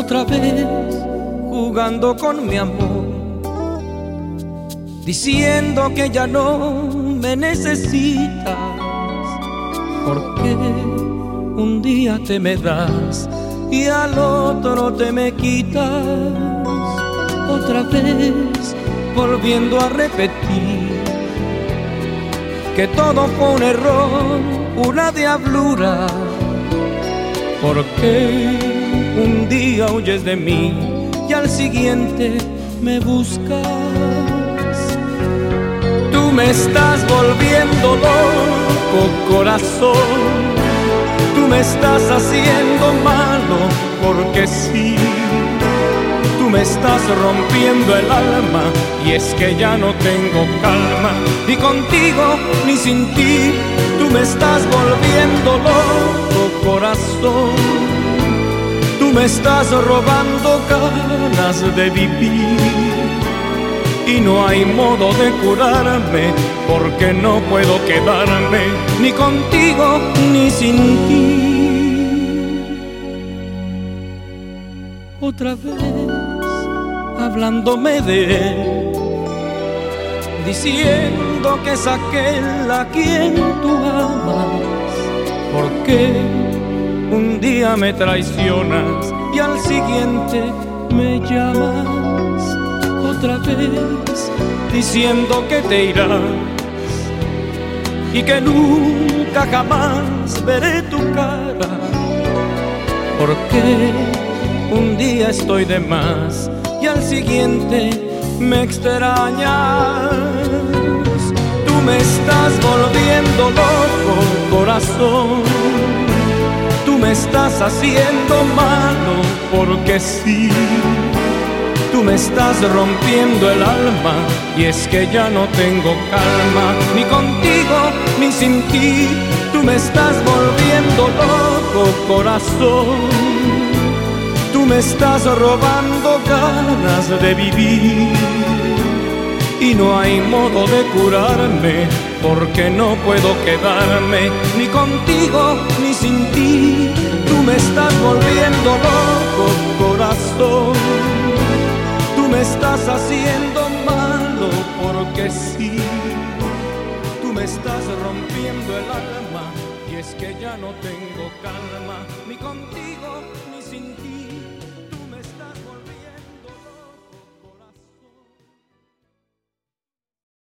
otra vez jugando con mi amor, diciendo que ya no me necesitas, porque un día te me das y al otro te me quitas. Otra vez volviendo a repetir que todo fue un error, una diablura, porque un día huyes de mí y al siguiente me buscas. Tú me estás volviendo loco, corazón, tú me estás haciendo malo, porque sí. Tú me estás rompiendo el alma y es que ya no tengo calma, ni contigo ni sin ti. Tú me estás volviendo loco, corazón, tú me estás robando ganas de vivir y no hay modo de curarme, porque no puedo quedarme ni contigo ni sin ti. Otra vez hablándome de él, diciendo que es aquel a quien tú amas, porque un día me traicionas y al siguiente me llamas. Otra vez diciendo que te irás y que nunca jamás veré tu cara, porque un día estoy de más y al siguiente me extrañas. Tú me estás volviendo loco, corazón, tú me estás haciendo malo, porque sí. Tú me estás rompiendo el alma y es que ya no tengo calma, ni contigo ni sin ti. Tú me estás volviendo loco, corazón, tú me estás robando ganas de vivir y no hay modo de curarme, porque no puedo quedarme ni contigo ni sin ti. Tú me estás volviendo loco, corazón, tú me estás haciendo malo, porque sí. Tú me estás rompiendo el alma y es que ya no tengo